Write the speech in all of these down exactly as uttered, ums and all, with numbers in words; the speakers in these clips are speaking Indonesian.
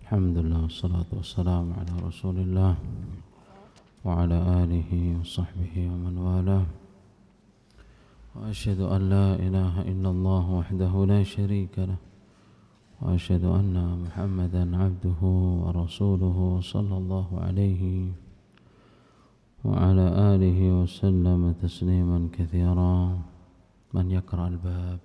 Alhamdulillah wassalatu wassalamu ala Rasulillah wa ala alihi wa sahbihi wa man walah. Wa asyhadu an la ilaha illallah wahdahu la syarika lah wa asyhadu anna Muhammadan abduhu wa rasuluhu sallallahu alaihi wa ala alihi wa sallam tasliman katsira. Man yaqra al-bab.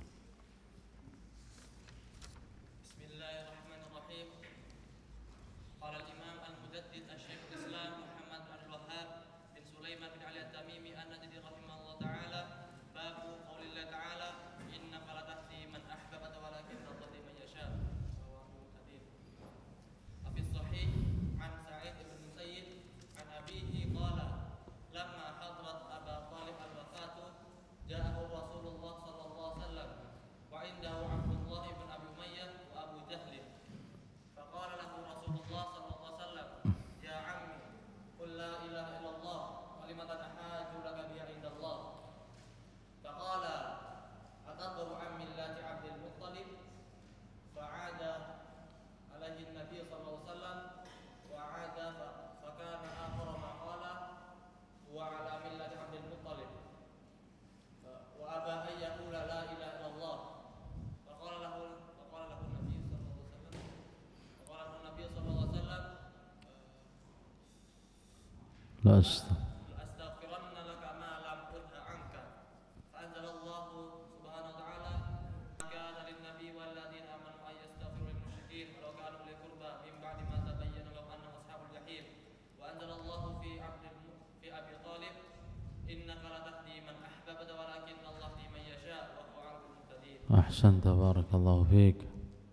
La astaghfiranna laka ma lam unha anka fa anzalallahu subhanahu wa ta'ala kana lin nabiy wal ladzina amanu ay yastaghfiru lil musyrikeen walau kanu uli qurba min ba'di ma tabayyana lahum annahum ashabul jahim wa anzalallahu fi abdil fi abi talib innaka la tahdi man ahbabta walakinna Allah yahdi man yasha wa huwa al muhtadin. Ahsanta, barakallahu fiik.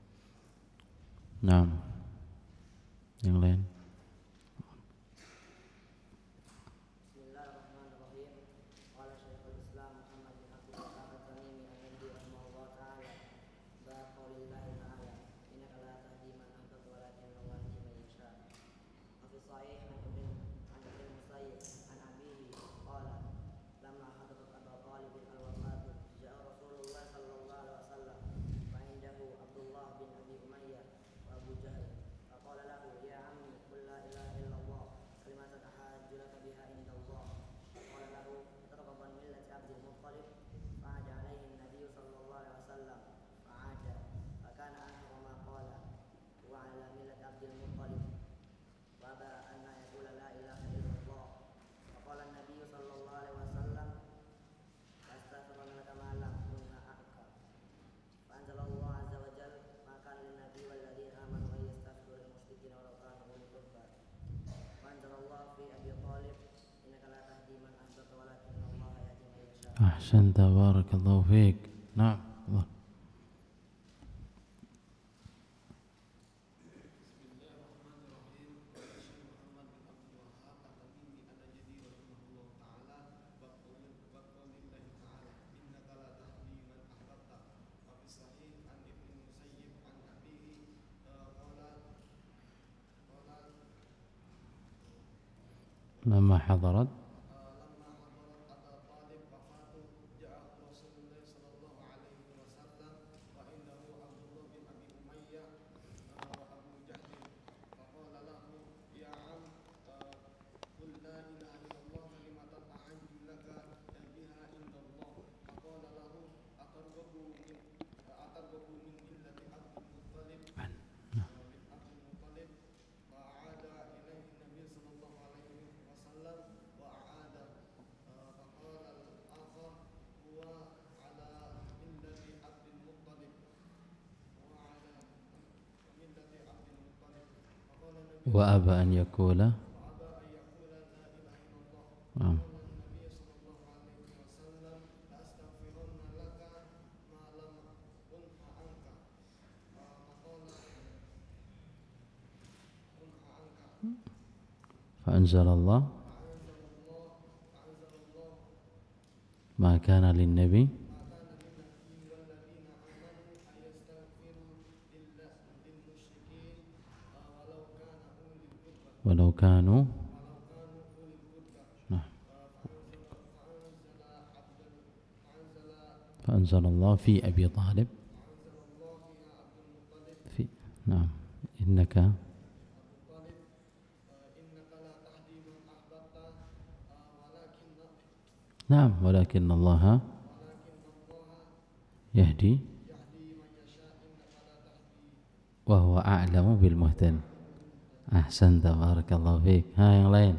Naam, yang lain. Ahsanta, barakallahu fiik. Naam. Allah. Lama hadarat wa aba an yakula Naam. Fa anzalallah ma kana lin nabi walau kanu nah fa anzalallah fi abi talib fi naam innaka Naam, walakin Allah yahdi wa huwa a'lamu bil muhtadin. Ahsanta, barakallahu fiik. Ha, yang lain.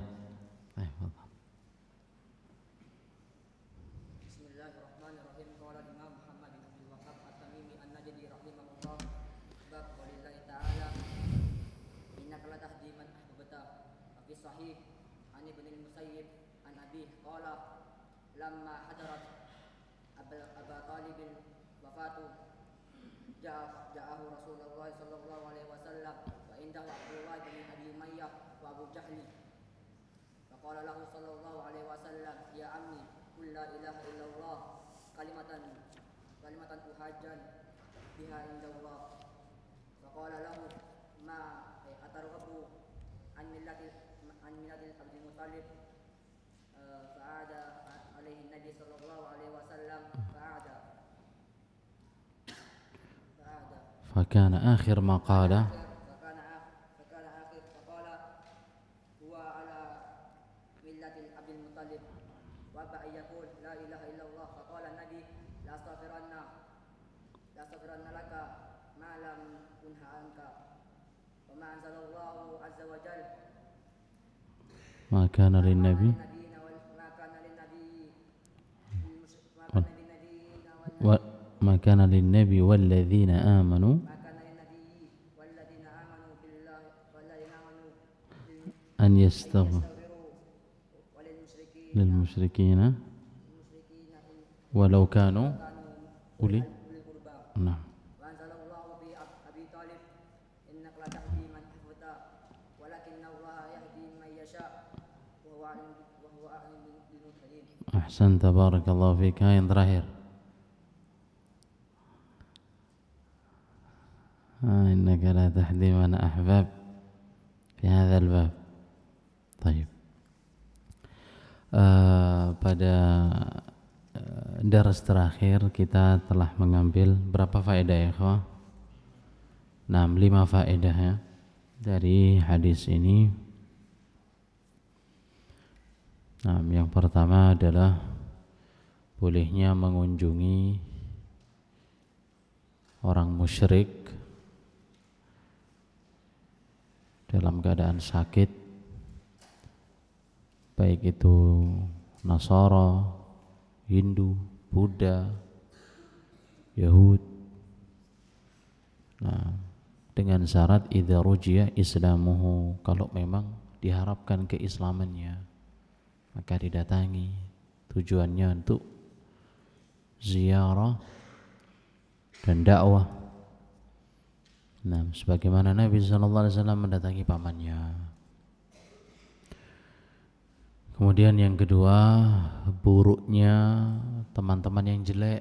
Bismillahirrahmanirrahim. Qala Imam Muhammad bin Abdul Wahhab At-Tamimi An-Najdi rahimahullah, bab qaulillahi ta'ala innaka la tahdi man ahbabta. Fi sahih an Ibn al-Musayyib an Abi qala lamma hadarat Aba Talib wafatu ja'ahu Rasulullah sallallahu alaihi wasallam wa indahu Abdullah bin Abi Umayyah wa Abu Jahli. Faqala lahu sallallahu alaihi wasallam, ya ammi, qul la ilaha illallah kalimatan kalimatan tuhajjan biha indallah. Faqala lahu ma atarghabu an millati an millati Abdul Muttalib. Fa'ada alaihi Nabi sallallahu alaihi wasallam fa'ada fa'ada فكان آخر ما قال فكان فكان آخر فقال هو على ملة أبي المطلب وأبى أن يقول لا إله إلا الله. فقال النبي لا أستغفرن لا أستغفرن لك ما لم أنه عنك. وما أنزل الله عز وجل ما كان للنبي ما كان للنبي والذين آمنوا أن يستغفروا للمشركين ولو كانوا أولي نعم. Ahsan, tabarakallahu fiik. Yang terakhir. Innaka la tahdi man ahbab fi hadzal bab. Baik. Uh, pada uh, daras terakhir kita telah mengambil berapa faedah ya, ikhwah? Nah, lima faedah ya dari hadis ini. Nah, yang pertama adalah bolehnya mengunjungi orang musyrik dalam keadaan sakit, baik itu Nasara, Hindu, Buddha, Yahud. Nah, dengan syarat idza rujiya islamuhu, kalau memang diharapkan keislamannya maka didatangi, tujuannya untuk ziarah dan dakwah. Nah, sebagaimana Nabi sallallahu alaihi wasallam mendatangi pamannya. Kemudian yang kedua, buruknya teman-teman yang jelek.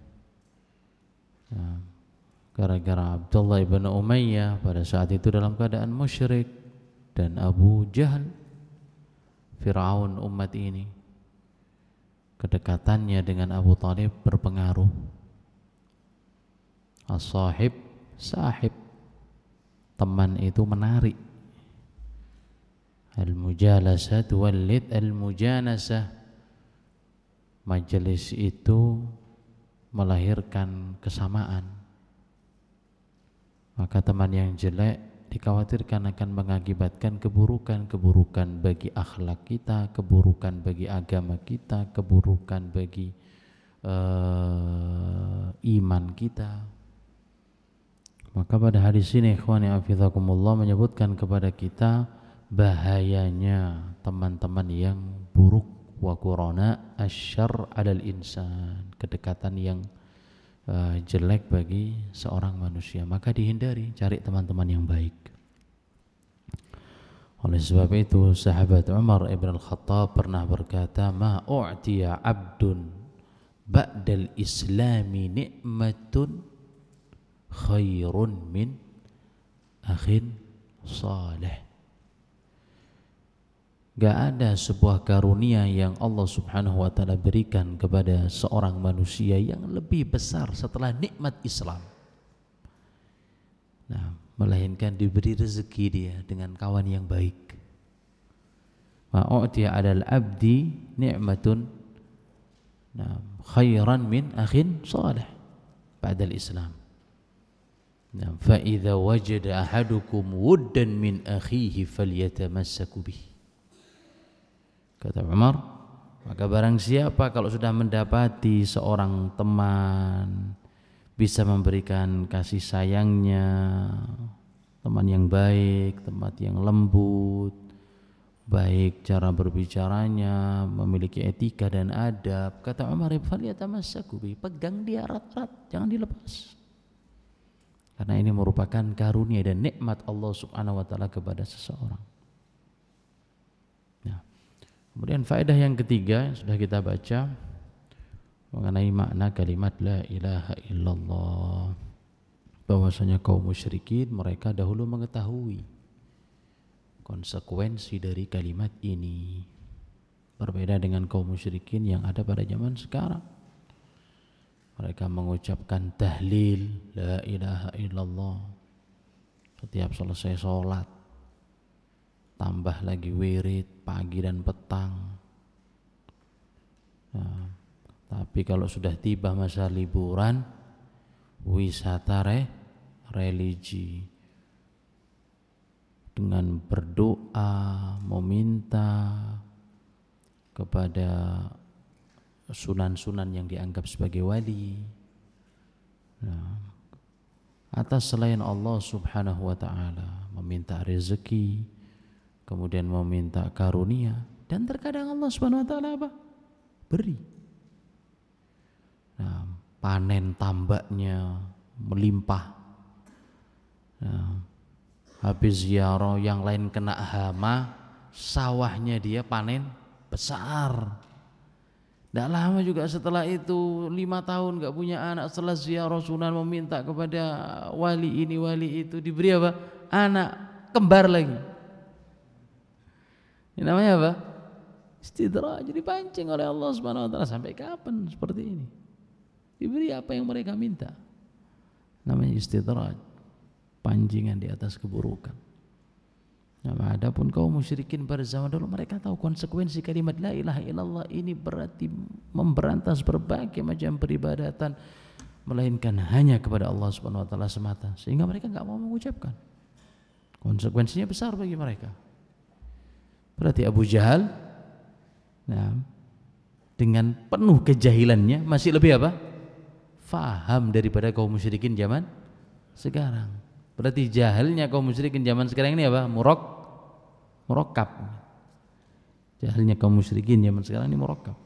Nah, gara-gara Abdullah ibn Umayyah pada saat itu dalam keadaan musyrik dan Abu Jahal, Fir'aun umat ini, kedekatannya dengan Abu Talib berpengaruh. As-sahib sahib, teman itu menarik. Al-mujalasah tuwallid al-mujanasah, majelis itu melahirkan kesamaan. Maka teman yang jelek dikhawatirkan akan mengakibatkan keburukan-keburukan bagi akhlak kita, keburukan bagi agama kita, keburukan bagi uh, iman kita. Maka pada hadis ini ikhwani hafizakumullah menyebutkan kepada kita bahayanya teman-teman yang buruk, wa qurana asyarr 'alal insan, kedekatan yang uh, jelek bagi seorang manusia. Maka dihindari, cari teman-teman yang baik. Oleh sebab itu sahabat Umar ibn al-Khattab pernah berkata, ma u'tiya 'abdun ba'dal islami ni'matun khairun min akhin salih. Gak ada sebuah karunia yang Allah subhanahu wa ta'ala berikan kepada seorang manusia yang lebih besar setelah nikmat Islam. Nah, melainkan diberi rezeki dia dengan kawan yang baik. Wa u'tiya 'alal 'abdi ni'matun khairan min akhin salih ba'dal Islam. Nah, fa idza wajada ahadukum wuddan min akhihi falyatamassaku bihi. Kata Umar, maka barang siapa kalau sudah mendapati seorang teman bisa memberikan kasih sayangnya, teman yang baik, tempat yang lembut, baik cara berbicaranya, memiliki etika dan adab, kata Umar, falyatamassaku bihi, pegang dia erat-erat, jangan dilepas. Karena ini merupakan karunia dan nikmat Allah Subhanahu wa taala kepada seseorang. Nah, kemudian faedah yang ketiga yang sudah kita baca mengenai makna kalimat la ilaha illallah, bahwasanya kaum musyrikin mereka dahulu mengetahui konsekuensi dari kalimat ini. Berbeda dengan kaum musyrikin yang ada pada zaman sekarang. Mereka mengucapkan tahlil la ilaha illallah setiap selesai sholat, tambah lagi wirid pagi dan petang. Nah, tapi kalau sudah tiba masa liburan, wisata re, religi, dengan berdoa meminta kepada sunan-sunan yang dianggap sebagai wali, nah, atas selain Allah Subhanahu wa ta'ala, meminta rezeki, kemudian meminta karunia, dan terkadang Allah Subhanahu wa ta'ala apa? Beri. Nah, panen tambaknya melimpah. Nah, habis ziarah yang lain kena hama, sawahnya dia panen besar. Tidak lama juga setelah itu, lima tahun gak punya anak, setelah ziarah sunan meminta kepada wali ini wali itu, diberi apa? Anak kembar lagi. Ini namanya apa? Istidraj, dipancing oleh Allah Subhanahu wa taala. Sampai kapan seperti ini? Diberi apa yang mereka minta. Namanya istidraj, pancingan di atas keburukan. Nah, adapun kaum musyrikin pada zaman dulu, mereka tahu konsekuensi kalimat la ilaha illallah ini berarti memberantas berbagai macam peribadatan, melainkan hanya kepada Allah Subhanahu wa taala semata, sehingga mereka enggak mau mengucapkan. Konsekuensinya besar bagi mereka. Berarti Abu Jahal, nah, dengan penuh kejahilannya masih lebih apa? Faham daripada kaum musyrikin zaman sekarang. Berarti jahilnya kaum musyrikin zaman sekarang ini apa? Murok Murakkab. Jahilnya kaum musyrikin zaman sekarang ini murakkab.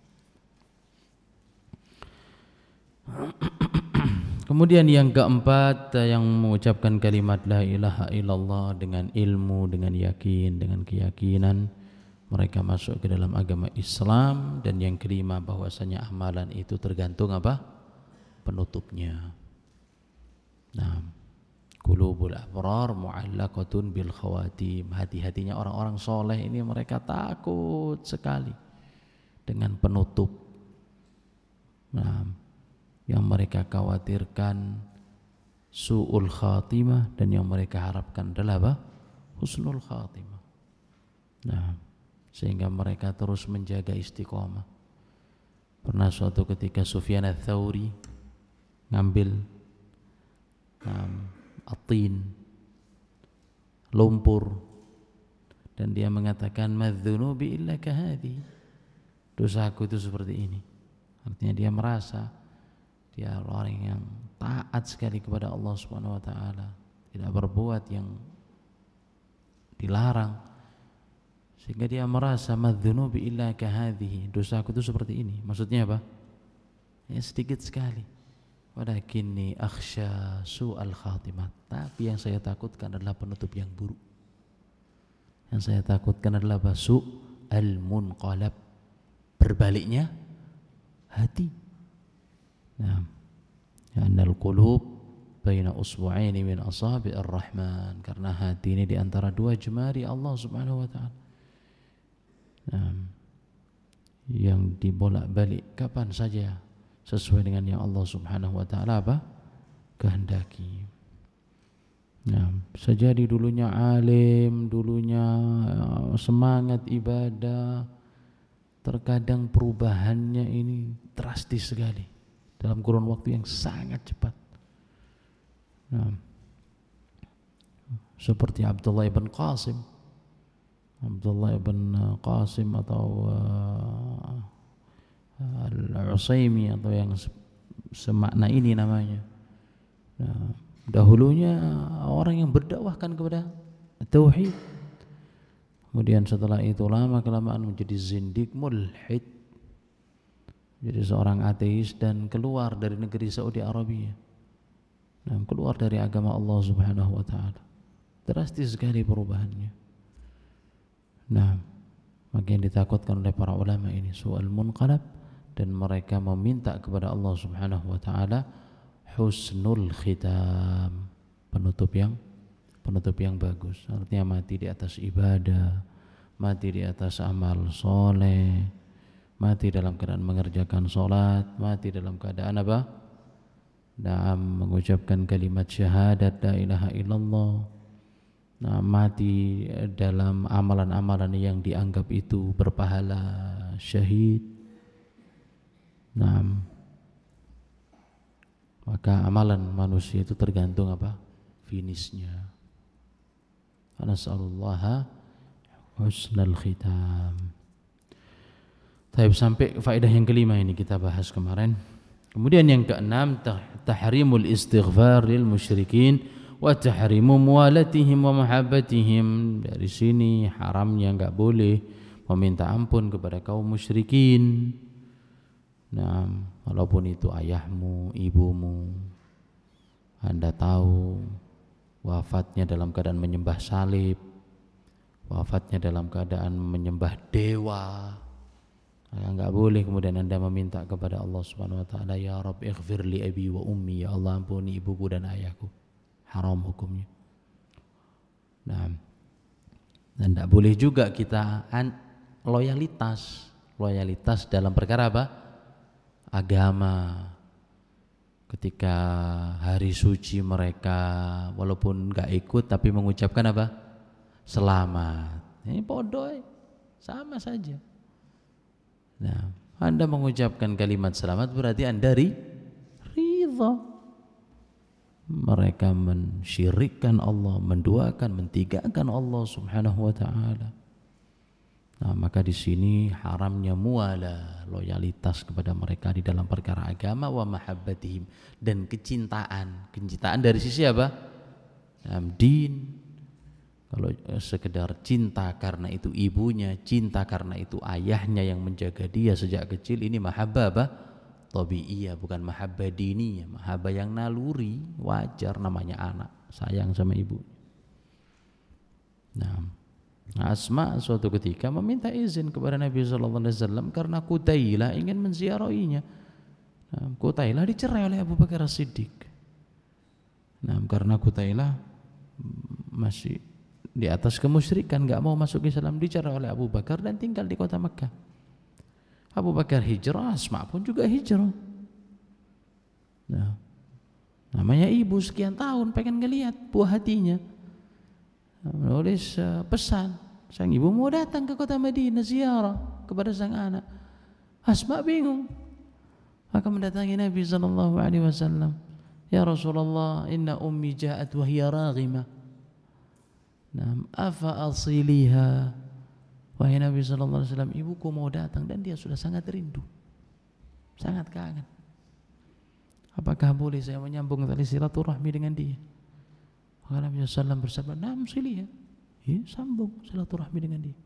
Kemudian yang keempat, yang mengucapkan kalimat la ilaha illallah dengan ilmu, dengan yakin, dengan keyakinan, mereka masuk ke dalam agama Islam. Dan yang kelima, bahwasanya amalan itu tergantung apa? Penutupnya. Nah, qulubul abrar mu'allaqatun bil khawatim. Hati-hatinya orang-orang soleh ini mereka takut sekali dengan penutup. Nah, yang mereka khawatirkan su'ul khatimah, dan yang mereka harapkan adalah apa? Husnul khatimah. Nah, sehingga mereka terus menjaga istiqomah. Pernah suatu ketika Sufyan ats-Tsauri ngambil um, atin, lumpur, dan dia mengatakan madzunubi illa kahadhi, dosaku itu seperti ini. Artinya dia merasa dia orang yang taat sekali kepada Allah Subhanahu wa taala, tidak berbuat yang dilarang, sehingga dia merasa madzunubi illa kahadhi, dosaku itu seperti ini. Maksudnya apa? Ya sedikit sekali. Walakinni akhsha su'al khatimah, tapi yang saya takutkan adalah penutup yang buruk. Yang saya takutkan adalah basu al-munqalab, berbaliknya hati. Nah, annal qulub baina usbu'aini min asabi'ir rahman, karena hati ini di antara dua jemari Allah Subhanahu wa taala. Nah, yang dibolak-balik kapan saja sesuai dengan yang Allah Subhanahu wa taala apa? Kehendaki. Ya, bisa jadi dulunya alim, dulunya semangat ibadah, terkadang perubahannya ini drastis sekali dalam kurun waktu yang sangat cepat. Nah, seperti Abdullah ibn Qasim, Abdullah ibn Qasim atau uh, Al-Usaimi atau yang semakna ini namanya. Nah, dahulunya orang yang berdakwahkan kepada tauhid, kemudian setelah itu lama kelamaan menjadi zindik, mulhid, jadi seorang ateis dan keluar dari negeri Saudi Arabia, nah, keluar dari agama Allah Subhanahu wa taala. Drastis sekali perubahannya. Nah, maka yang ditakutkan oleh para ulama ini su'al munqalab, dan mereka meminta kepada Allah Subhanahu wa taala husnul khitam, penutup yang penutup yang bagus. Artinya mati di atas ibadah, mati di atas amal soleh, mati dalam keadaan mengerjakan solat, mati dalam keadaan apa? Naam, mengucapkan kalimat syahadat la ilaha illallah. Nah, mati dalam amalan-amalan yang dianggap itu berpahala syahid. Nah, maka amalan manusia itu tergantung apa? Finishnya. Nas'alullaha husnal khitam. Taib, sampai faedah yang kelima ini kita bahas kemarin. Kemudian yang keenam, tahrimul istighfar lil musyrikin wa tahrimu muwalatihim wa mahabbatihim. Dari sini haramnya enggak boleh meminta ampun kepada kaum musyrikin. Nah, walaupun itu ayahmu, ibumu, Anda tahu wafatnya dalam keadaan menyembah salib, wafatnya dalam keadaan menyembah dewa, enggak boleh kemudian Anda meminta kepada Allah Subhanahu wa taala, ya Rabb ighfir li abi wa ummi, ya Allah ampuni ibuku dan ayahku. Haram hukumnya. Nah, dan tidak boleh juga kita an- loyalitas, loyalitas dalam perkara apa? Agama. Ketika hari suci mereka, walaupun nggak ikut tapi mengucapkan apa? Selamat. Ini bodoh, sama saja. Nah, Anda mengucapkan kalimat selamat berarti Anda ri, ridha. Mereka mensyirikkan Allah, menduakan, mentigakan Allah Subhanahu wa taala. Nah, maka di sini haramnya muala, loyalitas kepada mereka di dalam perkara agama, wa mahabbatihim, dan kecintaan. Kecintaan dari sisi apa? Dalam din. Kalau sekedar cinta karena itu ibunya, cinta karena itu ayahnya yang menjaga dia sejak kecil, ini mahabbah apa? Tabi'iyah, bukan mahabbah diniyah. Mahabbah yang naluri, wajar, namanya anak, sayang sama ibu. Nah, Asma suatu ketika meminta izin kepada Nabi sallallahu alaihi wasallam karena Qutailah ingin menziarahinya. Nah, Qutailah dicerai oleh Abu Bakar As-Siddiq. Nah, karena Qutailah masih di atas kemusyrikan, enggak mau masuk Islam, dicerai oleh Abu Bakar dan tinggal di kota Mekkah. Abu Bakar hijrah, Asma pun juga hijrah. Nah, namanya ibu sekian tahun pengen ngelihat buah hatinya, menulis uh, pesan, sang ibu mau datang ke kota Madinah ziarah kepada sang anak. Asma bingung, maka mendatangi Nabi sallallahu alaihi wasallam. Ya Rasulullah, inna ummi ja'at wa hiya raghimah. Nam afa asiliha. Wahai Nabi sallallahu alaihi wasallam, ibuku mau datang dan dia sudah sangat rindu, sangat kangen. Apakah boleh saya menyambung tali silaturahmi dengan dia? Maka Nabi sallallahu alaihi wasallam bersabda, "Naam siliha." Ya, sambung silaturahmi dengan dia.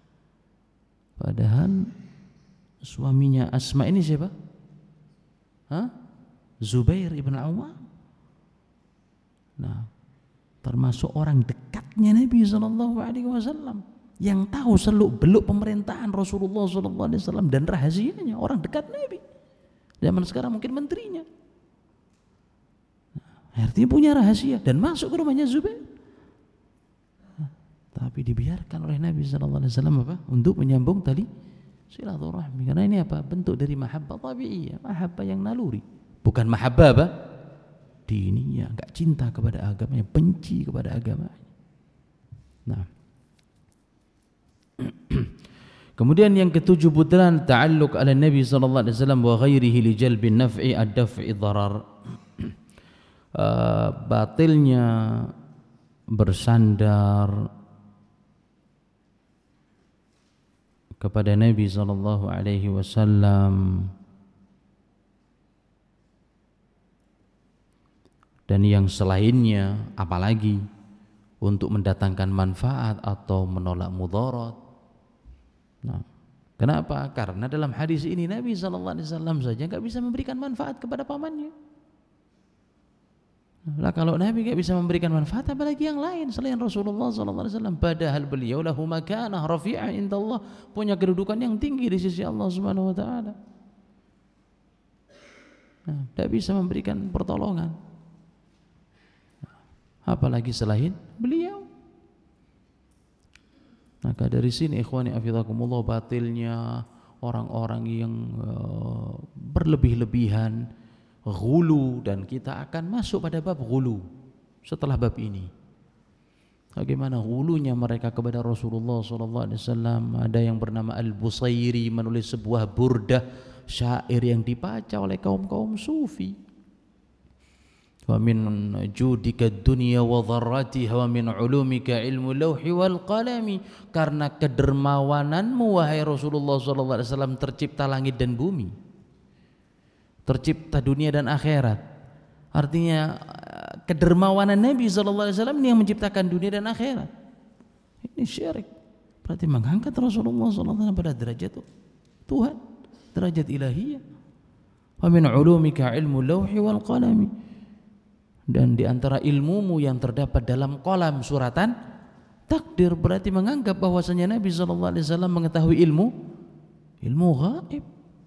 Padahal suaminya Asma ini siapa? Hah? Zubair ibn Awwam. Nah, termasuk orang dekatnya Nabi sallallahu alaihi wasallam, yang tahu seluk-beluk pemerintahan Rasulullah sallallahu alaihi wasallam dan rahasianya, orang dekat Nabi. Zaman sekarang mungkin menterinya. Nah, artinya punya rahasia dan masuk ke rumahnya Zubair. Nah, tapi dibiarkan oleh Nabi sallallahu alaihi wasallam apa? Untuk menyambung tali silaturahmi. Karena ini apa? Bentuk dari mahabbah tabi'iyah, mahabbah yang naluri. Bukan mahabbah apa? dininya, enggak cinta kepada agamanya, benci kepada agamanya. Nah. Kemudian yang ketujuh butlan ta'alluq ala Nabi sallallahu alaihi wasallam wa ghairihi li jalbin naf'i ad-daf'i dharar. Uh, batilnya bersandar kepada Nabi sallallahu alaihi wasallam dan yang selainnya, apalagi untuk mendatangkan manfaat atau menolak mudarat. Nah, kenapa? Karena dalam hadis ini Nabi sallallahu alaihi wasallam saja enggak bisa memberikan manfaat kepada pamannya. Lah kalau Nabi enggak bisa memberikan manfaat, apalagi yang lain selain Rasulullah sallallahu alaihi wasallam, padahal beliau lahu makanah rafi'ah indallah, punya kedudukan yang tinggi di sisi Allah Subhanahu wa taala. Nah, tidak bisa memberikan pertolongan. Nah, apalagi selain beliau. Maka dari sini ikhwani afidakumullah, batilnya orang-orang yang uh, berlebih-lebihan, ghulu, dan kita akan masuk pada bab ghulu setelah bab ini. Bagaimana ghulunya mereka kepada Rasulullah sallallahu alaihi wasallam. Ada yang bernama Al-Busairi menulis sebuah burdah, syair yang dibaca oleh kaum-kaum sufi. Wa min judika dunya wa dharratiha wa min ulumika ilmu lauhi wal qalami. Karena kedermawananmu wahai Rasulullah sallallahu alaihi wasallam tercipta langit dan bumi, tercipta dunia dan akhirat. Artinya kedermawanan Nabi sallallahu alaihi wasallam ini yang menciptakan dunia dan akhirat. Ini syirik. Berarti mengangkat Rasulullah sallallahu alaihi wasallam pada derajat Tuhan, derajat ilahiyah. Wa min ulumika ilmu lauhi wal qalami. Dan di antara ilmumu yang terdapat dalam kolam suratan takdir, berarti menganggap bahwasanya Nabi sallallahu alaihi wasallam mengetahui ilmu ilmu gaib.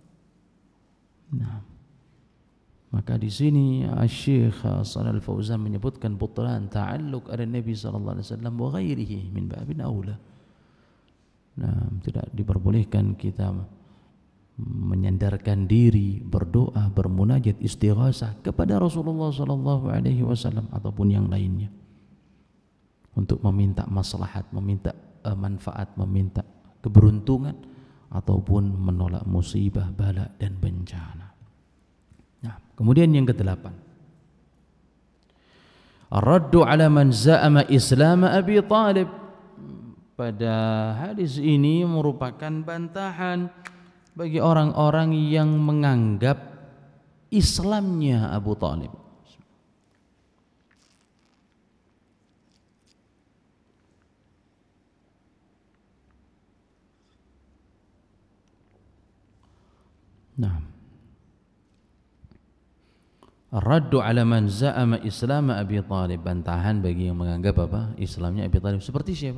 Nah, maka di sini Asy-Syaikh Shalal Fauzan menyebutkan butlan ta'alluq ala Nabi sallallahu alaihi wasallam wa ghairihi min babin aula. Nah, tidak diperbolehkan kita menyandarkan diri, berdoa, bermunajat, istighasah kepada Rasulullah sallallahu alaihi wasallam ataupun yang lainnya untuk meminta maslahat, meminta uh, manfaat, meminta keberuntungan ataupun menolak musibah, bala dan bencana. Nah, kemudian yang kedelapan, ar-raddu ala man za'ama Islam Abi Thalib. Pada hadis ini merupakan bantahan bagi orang-orang yang menganggap Islamnya Abu Thalib. Nah, ar-raddu ala man za'ama Islam Abi Thalib, bantahan bagi yang menganggap apa? Islamnya Abi Thalib. Seperti siapa?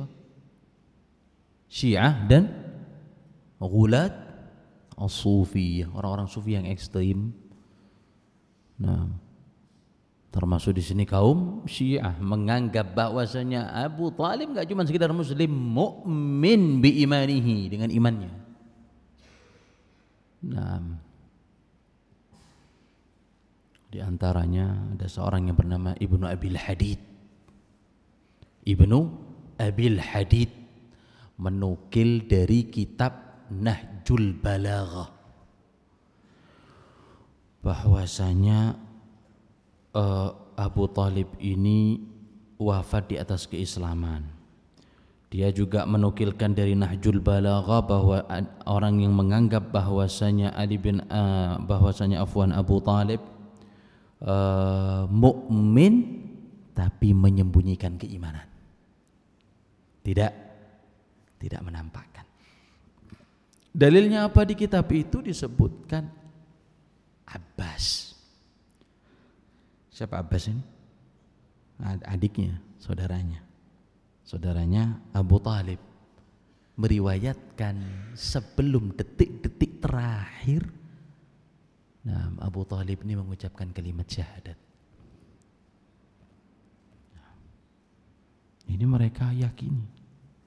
Syiah dan ghulat as-sufiyah, orang-orang sufi yang ekstrim. Nah, termasuk di sini kaum Syiah menganggap bahwasanya Abu Thalib enggak cuma sekedar muslim, mukmin bi imanihi, dengan imannya. Nah, di antaranya ada seorang yang bernama Ibnu Abil Hadid. Ibnu Abil Hadid menukil dari kitab Nahjul Balaghah bahwasanya uh, Abu Thalib ini wafat di atas keislaman. Dia juga menukilkan dari Nahjul Balaghah bahwa orang yang menganggap bahwasanya Ali bin uh, bahwasanya afwan Abu Thalib uh, mukmin tapi menyembunyikan keimanan. Tidak tidak menampakkan. Dalilnya apa? Di kitab itu disebutkan Abbas. Siapa Abbas ini? Adiknya, saudaranya. Saudaranya Abu Thalib meriwayatkan sebelum detik-detik terakhir, nah, Abu Thalib ini mengucapkan kalimat syahadat. Ini mereka yakini.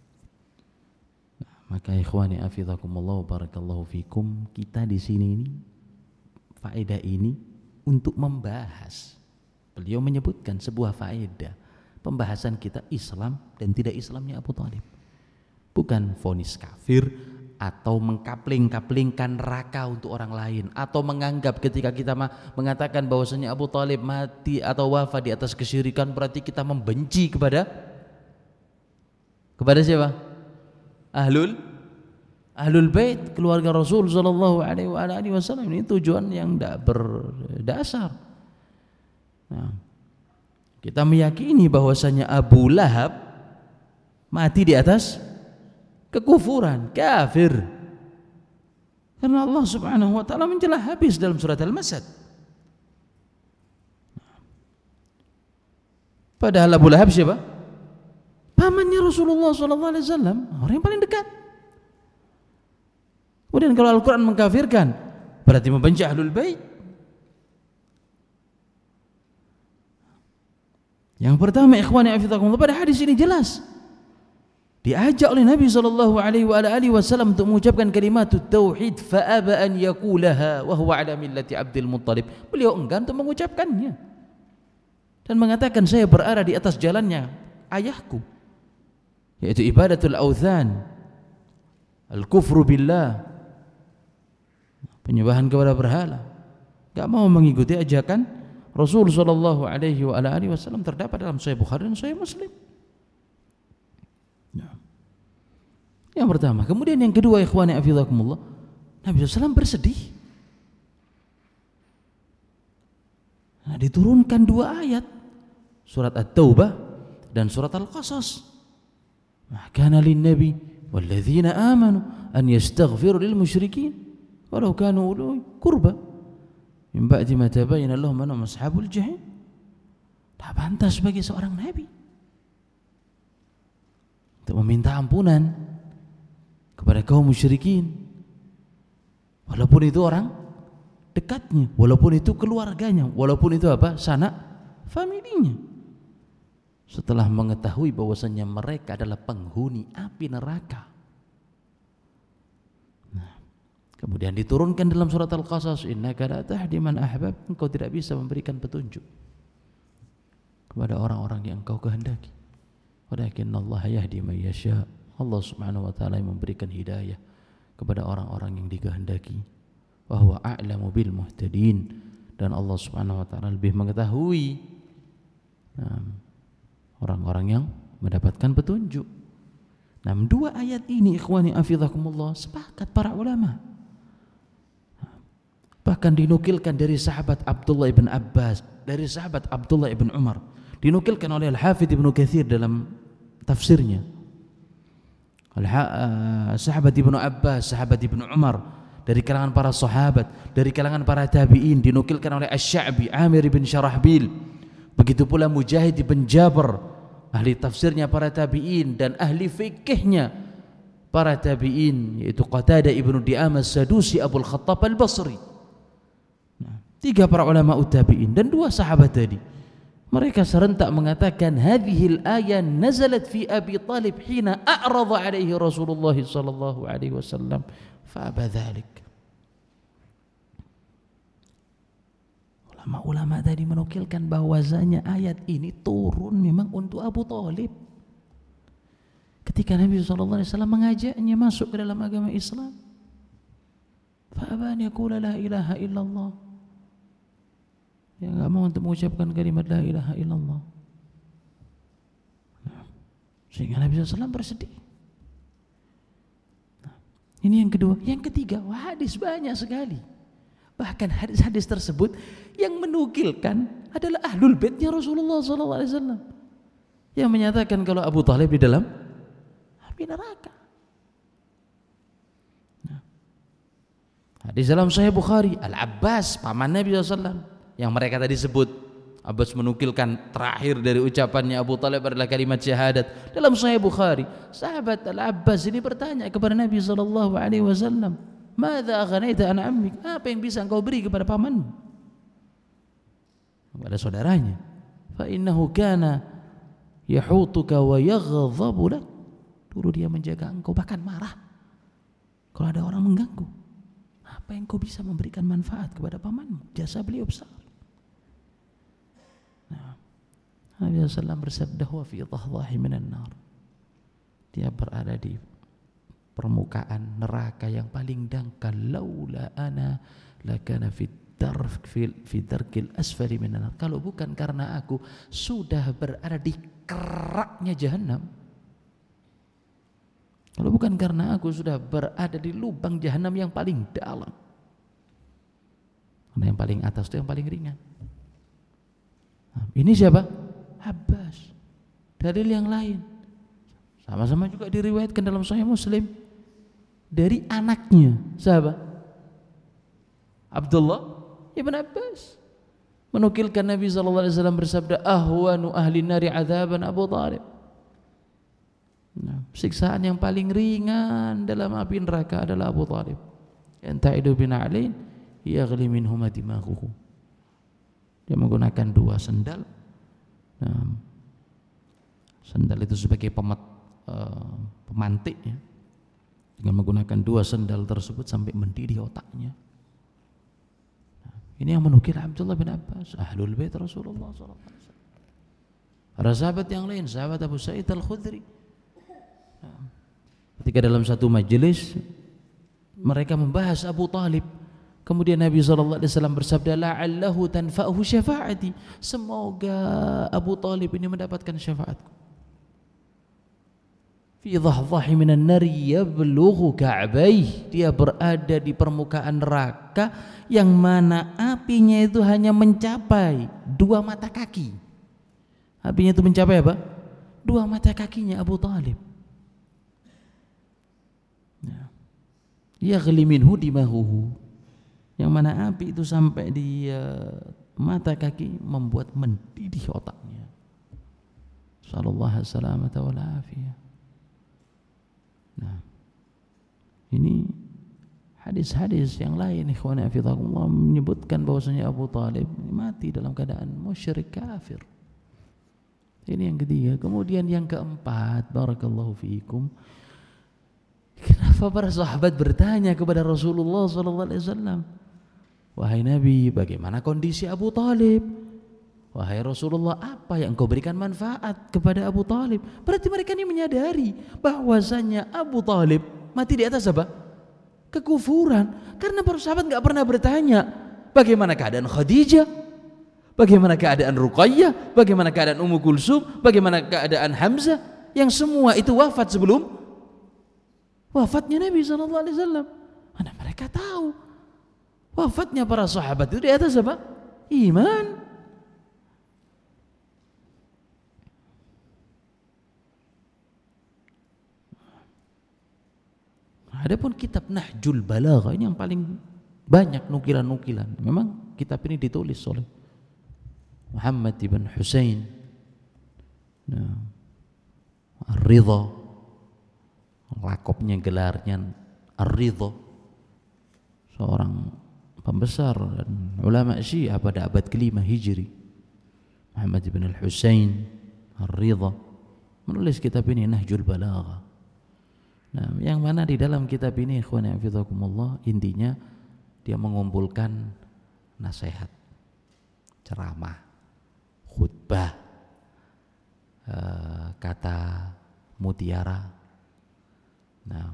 Maka ikhwani afizakumullah wa barakallahu fikum, kita di sini ini faedah ini untuk membahas Beliau menyebutkan sebuah faedah pembahasan kita Islam dan tidak Islamnya Abu Thalib. Bukan vonis kafir atau mengkapling-kaplingkan neraka untuk orang lain, atau menganggap ketika kita mengatakan bahwasanya Abu Thalib mati atau wafat di atas kesyirikan berarti kita membenci kepada kepada siapa? Ahlul Ahlul Bait, keluarga Rasul sallallahu alaihi wasallam. Ini tujuan yang tidak berdasar. Nah, kita meyakini bahwasanya Abu Lahab mati di atas kekufuran, kafir. Karena Allah Subhanahu wa taala mencelah habis dalam surat Al-Masad. Padahal Abu Lahab siapa? Pamannya Rasulullah sallallahu alaihi wasallam, orang yang paling dekat. Kemudian kalau Al-Quran mengkafirkan berarti membenci Ahlul Bait. Yang pertama, ikhwani afidakumullah, pada hadis ini jelas diajak oleh Nabi sallallahu alaihi wasallam untuk mengucapkan kalimat tauhid, fa aba an yaqulaha wa huwa ala millati Abdul Muttalib. Beliau enggan untuk mengucapkannya dan mengatakan saya berada di atas jalannya ayahku, yaitu ibadatul authan, al-kufru billah, penyembahan kepada berhala. Enggak mau mengikuti ajakan Rasul sallallahu alaihi wasallam, terdapat dalam Sahih Bukhari dan Sahih Muslim. Ya. Yang pertama. Kemudian yang kedua, ikhwani afidakumullah, Nabi sallallahu alaihi wasallam bersedih. Nah, diturunkan dua ayat, surat At-Taubah dan surat Al-Qasas. Ma kana lin-nabi walladzina amanu an yastaghfiru lil musyrikin walau kanu uli qurba min ba'di ma tabayyana lahum annahum ashabul jahim. Tak pantas bagi seorang nabi untuk meminta ampunan kepada kaum musyrikin, walaupun itu orang dekatnya, walaupun itu keluarganya, walaupun itu apa? Sanak familinya. Setelah mengetahui bahwasanya mereka adalah penghuni api neraka. Kemudian diturunkan dalam surat Al-Qasas, innaka la tahdi man ahbab, engkau tidak bisa memberikan petunjuk kepada orang-orang yang engkau kehendaki. Walakinnallaha yahdi man yasha. Allah Subhanahu wa taala yang memberikan hidayah kepada orang-orang yang dikehendaki. Wa huwa a'lamu bil muhtadin, dan Allah Subhanahu wa taala lebih mengetahui nah, orang-orang yang mendapatkan petunjuk. Nah, dua ayat ini ikhwani afidakumullah sepakat para ulama. Bahkan dinukilkan dari sahabat Abdullah ibn Abbas, dari sahabat Abdullah ibn Umar, dinukilkan oleh Al-Hafidh Ibnu Katsir dalam tafsirnya. Sahabat Ibnu Abbas, sahabat Ibnu Umar, dari kalangan para sahabat, dari kalangan para tabi'in, dinukilkan oleh Asy-Sya'bi, Amir bin Syarahbil, begitu pula Mujahid bin Jabr, ahli tafsirnya para tabi'in, dan ahli fikihnya para tabi'in, yaitu Qatadah ibnu Di'amah As-Sadusi, Abul Khattab Al-Basri. Tiga para ulama tabi'in dan dua sahabat tadi, mereka serentak mengatakan hadhil ayat nazalat fi Abi Talib hina a'rada alaihi Rasulullah sallallahu alaihi wasallam fa aba dzalik. Ulama-ulama tadi menukilkan bahwasanya ayat ini turun memang untuk Abu Talib ketika Nabi sallallahu alaihi wasallam mengajaknya masuk ke dalam agama Islam. Fa aba an yaqula la ilaha illallah, yang enggak mau untuk mengucapkan kalimat la ilaha illallah. Nah, sehingga Nabi sallallahu alaihi wasallam bersedih. Nah, ini yang kedua. Yang ketiga, wah, hadis banyak sekali. Bahkan hadis-hadis tersebut yang menukilkan adalah ahlul baitnya Rasulullah sallallahu alaihi wasallam, yang menyatakan kalau Abu Thalib di dalam api neraka. Nah, hadis dalam Sahih Bukhari, Al-Abbas, paman Nabi sallallahu alaihi wasallam, yang mereka tadi sebut. Abbas menukilkan terakhir dari ucapannya Abu Thalib adalah kalimat syahadat. Dalam Sahih Bukhari, sahabat Al-Abbas ini bertanya kepada Nabi sallallahu alaihi wasallam, "Madza aghnaita an ammik?" Apa yang bisa engkau beri kepada pamanmu? Kepada saudaranya. Fa innahu kana yahutuka wa yaghdhabu lak. Dulu dia menjaga engkau, bahkan marah kalau ada orang mengganggu. Apa yang kau bisa memberikan manfaat kepada pamanmu? Jasa beliau besar. Nah, Nabi sallallahu alaihi wasallam bersabda, "Huwa fi dhahdahi minan nar." Dia berada di permukaan neraka yang paling dangkal. Laula ana lakana fi darf fi fi darkil asfali minan nar. Kalau bukan karena aku, sudah berada di keraknya jahanam. Kalau bukan karena aku, sudah berada di lubang jahanam yang paling dalam. Karena yang paling atas itu yang paling ringan. Nah, ini siapa? Abbas. Dalil yang lain sama-sama juga diriwayatkan dalam Sahih Muslim dari anaknya siapa? Abdullah ibn Abbas menukilkan Nabi sallallahu alaihi wasallam bersabda, ahwanu ahli nari adzaban Abu Thalib. Nah, siksaan yang paling ringan dalam api neraka adalah Abu Thalib. Yanta'idu bin Alain yaghli minhuma dimaghuhu. Dia menggunakan dua sendal. Nah, sendal itu sebagai pemat, uh, pemantik ya. Dengan menggunakan dua sendal tersebut sampai mendidih otaknya. Nah, ini yang menukil Abdullah bin Abbas, ahlul bait Rasulullah sallallahu alaihi wasallam. Para sahabat yang lain, sahabat Abu Sa'id Al-Khudri. Nah, ketika dalam satu majelis mereka membahas Abu Talib, kemudian Nabi sallallahu alaihi wasallam bersabda, la'allahu tanfa'uhu syafaati. Semoga Abu Talib ini mendapatkan syafaatku. Fi dhahdahi minan nari yablughu ka'baih. Dia berada di permukaan neraka yang mana apinya itu hanya mencapai dua mata kaki. Apinya itu mencapai apa? Dua mata kakinya Abu Talib. Yaghli minhu dimahuhu. Yang mana api itu sampai di uh, mata kaki membuat mendidih otaknya. Sallallahu salamata wal afiyah. Nah, ini hadis-hadis yang lain ikhwan fillah menyebutkan bahwasanya Abu Talib mati dalam keadaan musyrik kafir. Ini yang ketiga. Kemudian yang keempat, barakallahu fiikum, kenapa para sahabat bertanya kepada Rasulullah sallallahu alaihi wasallam, wahai Nabi, bagaimana kondisi Abu Talib? Wahai Rasulullah, apa yang kau berikan manfaat kepada Abu Talib? Berarti mereka ini menyadari bahwasanya Abu Talib mati di atas apa? Kekufuran. Karena para sahabat enggak pernah bertanya bagaimana keadaan Khadijah, bagaimana keadaan Ruqayyah, bagaimana keadaan Ummu Kulsum, bagaimana keadaan Hamzah, yang semua itu wafat sebelum wafatnya Nabi sallallahu alaihi wasallam. Mana mereka tahu wafatnya para sahabat itu di atas apa? Iman. Adapun kitab Nahjul Balaghah ini yang paling banyak nukilan-nukilan. Memang kitab ini ditulis oleh Muhammad ibn Husain nah, Ar-Ridha, lakopnya gelarnya Ar-Ridha, seorang pembesar dan ulama Syiah pada abad kelima Hijri. Muhammad ibn Husain Ar-Ridha menulis kitab ini Nahjul Balaghah. Nah, yang mana di dalam kitab ini ikhwan fillah intinya dia mengumpulkan nasihat, ceramah, khutbah, uh, kata mutiara, nah,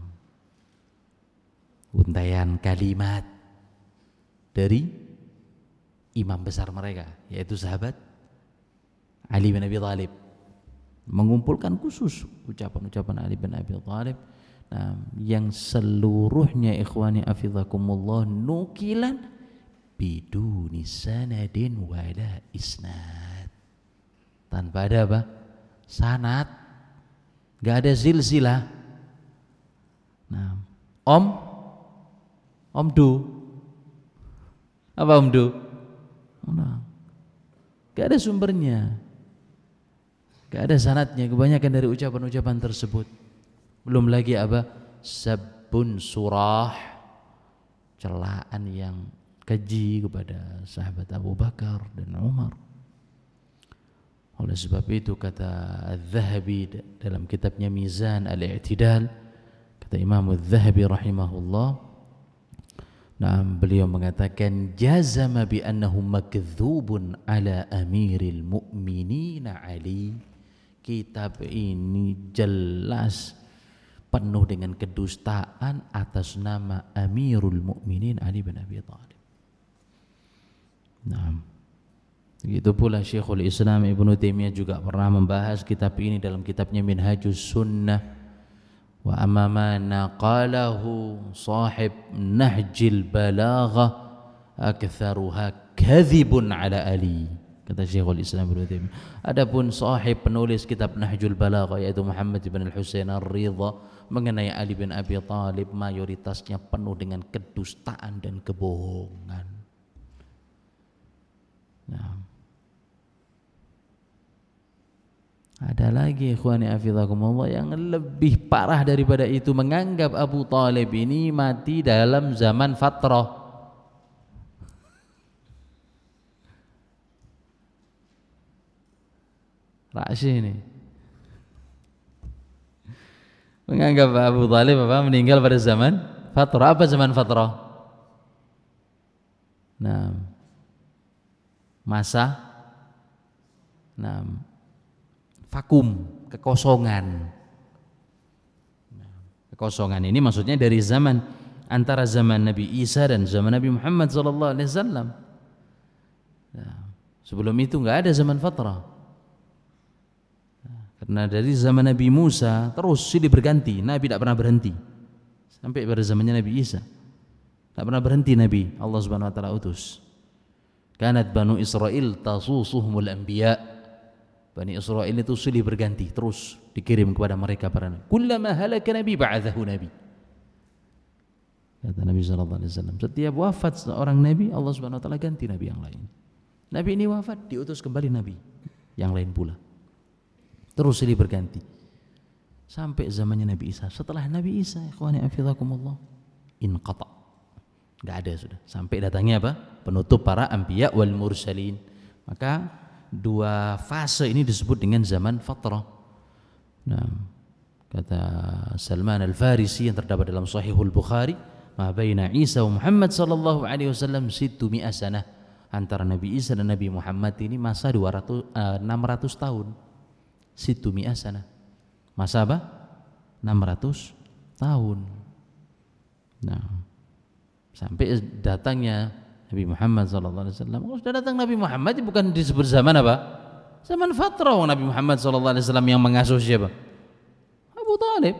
untaian kalimat dari imam besar mereka, yaitu sahabat Ali bin Abi Thalib, mengumpulkan khusus ucapan-ucapan Ali bin Abi Thalib, nah, yang seluruhnya ikhwani afizakumullah nukilan biduni sanadin wala isnad, tanpa ada apa? Sanad, gak ada silsilah. Nah, Om Om Du apa Om Du? Nah, gak ada sumbernya, gak ada sanadnya, kebanyakan dari ucapan-ucapan tersebut. Belum lagi apa? Sabbun surah, celaan yang keji kepada sahabat Abu Bakar dan Umar. Oleh sebab itu kata Az-Zahabi dalam kitabnya Mizan Al-I'tidal, kata Imam Az-Zahabi rahimahullah, Nah, beliau mengatakan jazama bi annahu makdzubun ala amiril mu'minin Ali. Kitab ini jelas penuh dengan kedustaan atas nama Amirul Mukminin Ali bin Abi Thalib. Nah, begitu pula Syekhul Islam Ibnu Taimiyah juga pernah membahas kitab ini dalam kitabnya Minhajus Sunnah. Wa amma ma naqalahu sahib Nahjil Balaghah aktsaruha kadhibun ala Ali. Kata Syekhul Islam Ibnu Taimiyah. Adapun sahib penulis kitab Nahjul Balaghah yaitu Muhammad bin Al-Husain Ar-Ridha mengenai Ali bin Abi Thalib mayoritasnya penuh dengan kedustaan dan kebohongan. Nah, ada lagi ikhwani hafizakumullah yang lebih parah daripada itu, menganggap Abu Thalib ini mati dalam zaman fatrah. Raksi ini menganggap Abu Thalib apa meninggal pada zaman fatrah. Apa zaman fatrah? Nah, masa nah, vakum, kekosongan. Nah, kekosongan ini maksudnya dari zaman antara zaman Nabi Isa dan zaman Nabi Muhammad sallallahu alaihi wasallam. Nah, sebelum itu enggak ada zaman fatrah. Karena dari zaman Nabi Musa terus silih berganti, Nabi tidak pernah berhenti sampai pada zamannya Nabi Isa. Tidak pernah berhenti Nabi Allah Subhanahu wa taala utus. Kanat Banu Israil tasusuhumul anbiya. Bani Israil itu silih berganti terus dikirim kepada mereka para nabi. Kullama halaka nabi ba'athahu nabi. Kata Nabi sallallahu alaihi wasallam, setiap wafat seorang nabi Allah Subhanahu wa taala ganti nabi yang lain. Nabi ini wafat diutus kembali nabi yang lain pula. Terus silih berganti sampai zamannya Nabi Isa. Setelah Nabi Isa, ikhwani hafizakumullah, inqata, enggak ada sudah. Sampai datangnya apa? Penutup para anbiya wal mursalin. Maka dua fase ini disebut dengan zaman fatrah. Nah, kata Salman Al-Farisi yang terdapat dalam Sahihul Bukhari, ma baina Isa wa Muhammad sallallahu alaihi wasallam sittu mi'a sanah. Antara Nabi Isa dan Nabi Muhammad ini masa dua ratus, uh, enam ratus tahun. Situ mi'ah sana. Masa apa? enam ratus tahun. Nah, sampai datangnya Nabi Muhammad sallallahu alaihi wasallam. Kalau sudah datang Nabi Muhammad bukan disebut zaman apa? Zaman fatrah. Nabi Muhammad sallallahu alaihi wasallam yang mengasuh siapa? Abu Thalib.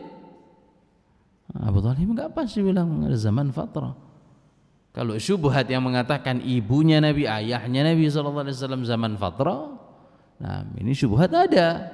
Abu Thalib enggak pas dibilang zaman fatrah. Kalau syubhat yang mengatakan ibunya Nabi, ayahnya Nabi sallallahu alaihi wasallam zaman fatrah, nah ini syubhat ada.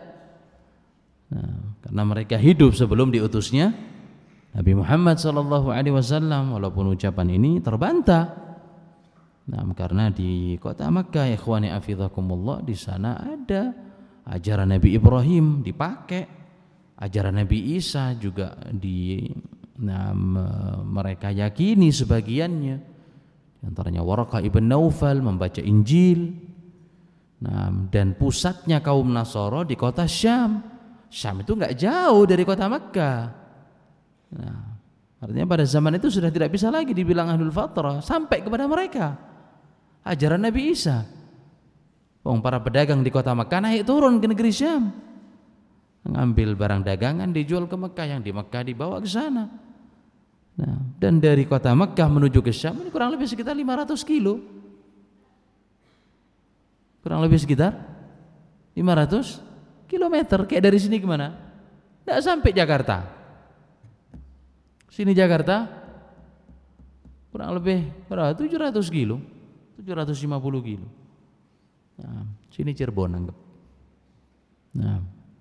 Nah, karena mereka hidup sebelum diutusnya Nabi Muhammad sallallahu alaihi wasallam, walaupun ucapan ini terbantah. Nah, karena di kota Makkah, ikhwani hafizakumullah, di sana ada ajaran Nabi Ibrahim dipakai, ajaran Nabi Isa juga di nah, mereka yakini sebagiannya. Di antaranya Waraqah ibn Naufal membaca Injil. Nah, dan pusatnya kaum Nasara di kota Syam. Syam itu enggak jauh dari kota Makkah. Nah, artinya pada zaman itu sudah tidak bisa lagi dibilang ahlul fatrah sampai kepada mereka ajaran Nabi Isa. Wong para pedagang di kota Makkah naik turun ke negeri Syam, mengambil barang dagangan dijual ke Makkah, yang di Makkah dibawa ke sana. Nah, dan dari kota Makkah menuju ke Syam ini kurang lebih sekitar lima ratus kilo. Kurang lebih sekitar lima ratus kilometer. Kayak dari sini kemana? Tidak sampai Jakarta. Sini Jakarta kurang lebih berapa? tujuh ratus kilo, tujuh ratus lima puluh kilo. Nah, sini Cirebon anggap. Nah,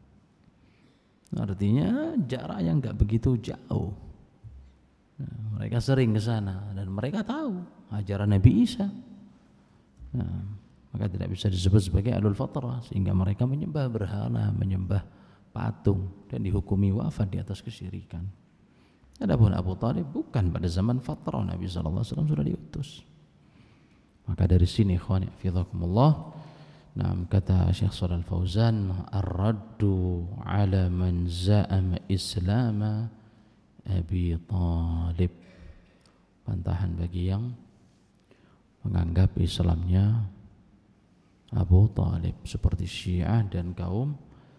artinya jarak yang enggak begitu jauh. Nah, mereka sering ke sana dan mereka tahu ajaran Nabi Isa. Nah, maka tidak bisa disebut sebagai ahlul fatrah, sehingga mereka menyembah berhala, menyembah patung, dan dihukumi wafat di atas kesyirikan. Adapun Abu Thalib bukan pada zaman fatrah, Nabi sallallahu alaihi wasallam sudah diutus. Maka dari sini ikhwani fillah, nah kata Syekh Shalal Fauzan, ar-raddu ala man za'ama islama Abi Thalib. bantahan bagi yang menganggap Islamnya Abu Thalib seperti Syiah dan kaum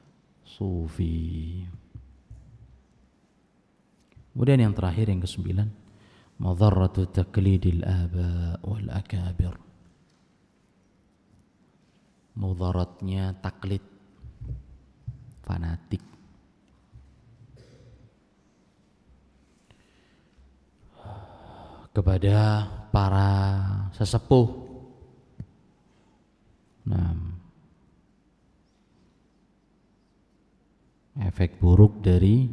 Sufi. Kemudian yang terakhir yang kesembilan, madharratu taqlidil aba wal akabir. Mudaratnya taklid fanatik. Kepada para sesepuh. Nah, efek buruk dari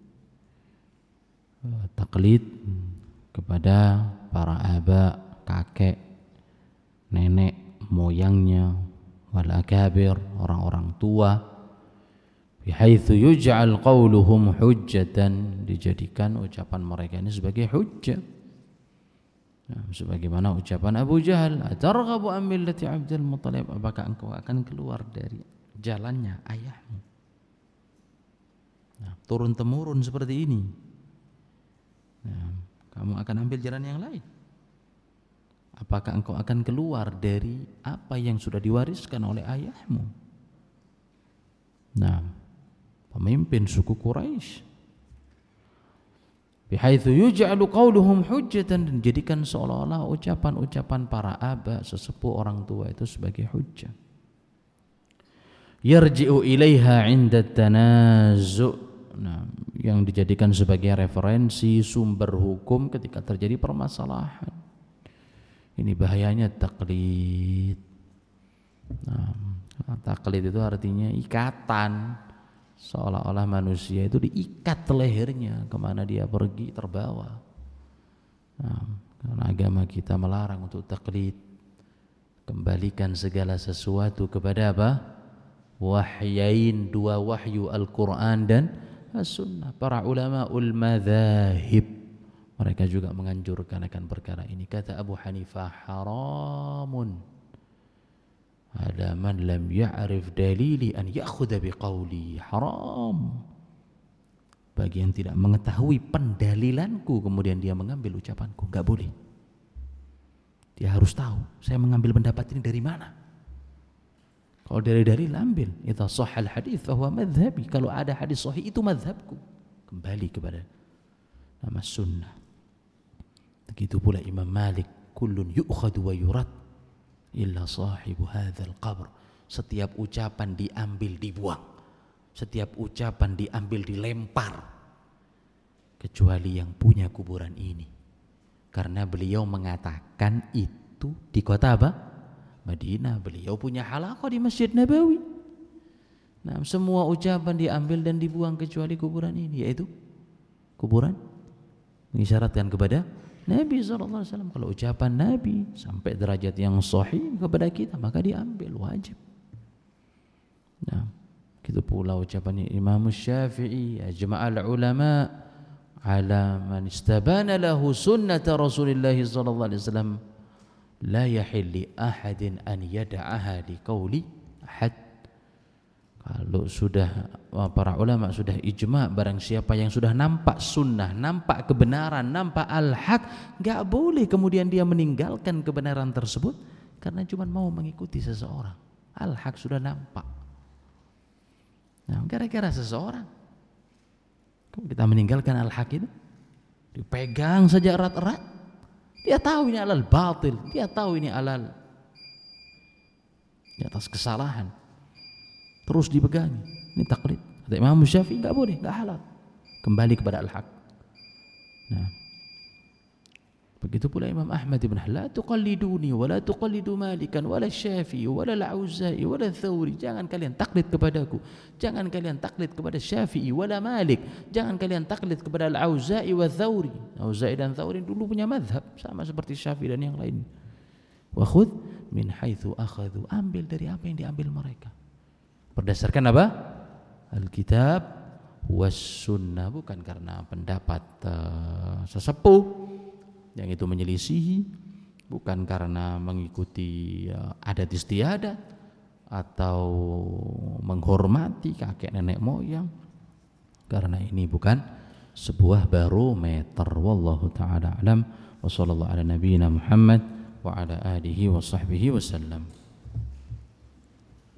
uh, taklid kepada para aba, kakek, nenek, moyangnya, wal akabir, orang-orang tua, bihaitsu yuj'al qauluhum hujjatan, dijadikan ucapan mereka ini sebagai hujjah. Nah, sebagaimana ucapan Abu Jahal, atarghabu an millati Abdul Muthalib, apakah engkau akan keluar dari jalannya ayahmu? Nah, turun temurun seperti ini. Nah, kamu akan ambil jalan yang lain. Apakah engkau akan keluar dari apa yang sudah diwariskan oleh ayahmu? Nah, pemimpin suku Quraisy, bihaitsu yuj'alu qauluhum hujjatan, dan jadikan seolah-olah ucapan-ucapan para aba, sesepuh orang tua itu sebagai hujjah. Yarji'u ilaiha 'inda tanazu', nah, yang dijadikan sebagai referensi sumber hukum ketika terjadi permasalahan. Ini bahayanya taklid. Nah, taklid itu artinya ikatan, seolah-olah manusia itu diikat lehernya, kemana dia pergi terbawa. Nah, karena agama kita melarang untuk taklid. Kembalikan segala sesuatu kepada apa? Wahyain, dua wahyu, Al-Quran dan As-Sunnah. Para ulama ul madzahib, mereka juga menganjurkan akan perkara ini. Kata Abu Hanifah, haramun ada man lam ya'rif dalili an ya'khudha biqauli. Haram bagi yang tidak mengetahui pendalilanku kemudian dia mengambil ucapanku. Enggak boleh. Dia harus tahu saya mengambil pendapat ini dari mana. Kalau dari dalil ambil. Idza shahhal hadits fa huwa madhhabi. Kalau ada hadis sahih itu madhabku. Kembali kepada nama sunnah. Begitu pula Imam Malik, kullun yu'khadu wa yurad illa sahibu hadzal qabr. Setiap ucapan diambil dibuang, setiap ucapan diambil dilempar, kecuali yang punya kuburan ini. Karena beliau mengatakan itu di kota apa? Madinah. Beliau punya halaqah di Masjid Nabawi. Nah, semua ucapan diambil dan dibuang kecuali kuburan ini, yaitu kuburan mengisyaratkan kepada Nabi shallallahu alaihi wasallam. Kalau ucapan Nabi sampai derajat yang sahih kepada kita, maka diambil, wajib. Nah, gitu pula ucapannya Imam Syafi'i, ajma'al ulama ala man istabana lahu sunnata Rasulillah sallallahu alaihi wasallam la yahil li ahadin an yada'aha li qawli ahad. Kalau sudah para ulama sudah ijma, barang siapa yang sudah nampak sunnah, nampak kebenaran, nampak al-haq, enggak boleh kemudian dia meninggalkan kebenaran tersebut karena cuma mau mengikuti seseorang. Al-haq sudah nampak. Nah, gara-gara seseorang kita meninggalkan al-haq itu, dipegang saja erat-erat, dia tahu ini alal batil, dia tahu ini alal di atas kesalahan, terus dipegangi. Ini taklid. Kata Imam Syafi'i enggak boleh, enggak halal. Kembali kepada al-haq. Nah, begitu pula Imam Ahmad bin Hanbal, la tuqalliduni wa la tuqallidu Malikan wa la Syafi'i wa la al-Auza'i wa la Thawri. Jangan kalian taklid kepadaku. Jangan kalian taklid kepada Syafi'i wa la Malik. Jangan kalian taklid kepada al-Auza'i wa Thawri. Auza'i dan Thawri dulu punya mazhab sama seperti Syafi'i dan yang lain. Wa khudh min haitsu akhadhu. Ambil dari apa yang diambil mereka. Berdasarkan apa? Alkitab was sunnah, bukan karena pendapat uh, sesepuh yang itu menyelisihi, bukan karena mengikuti uh, adat istiadat atau menghormati kakek nenek moyang, karena ini bukan sebuah barometer. Wallahu ta'ala alam Wa sallallahu ala nabiyyina Muhammad wa ala alihi wa sahbihi wasallam.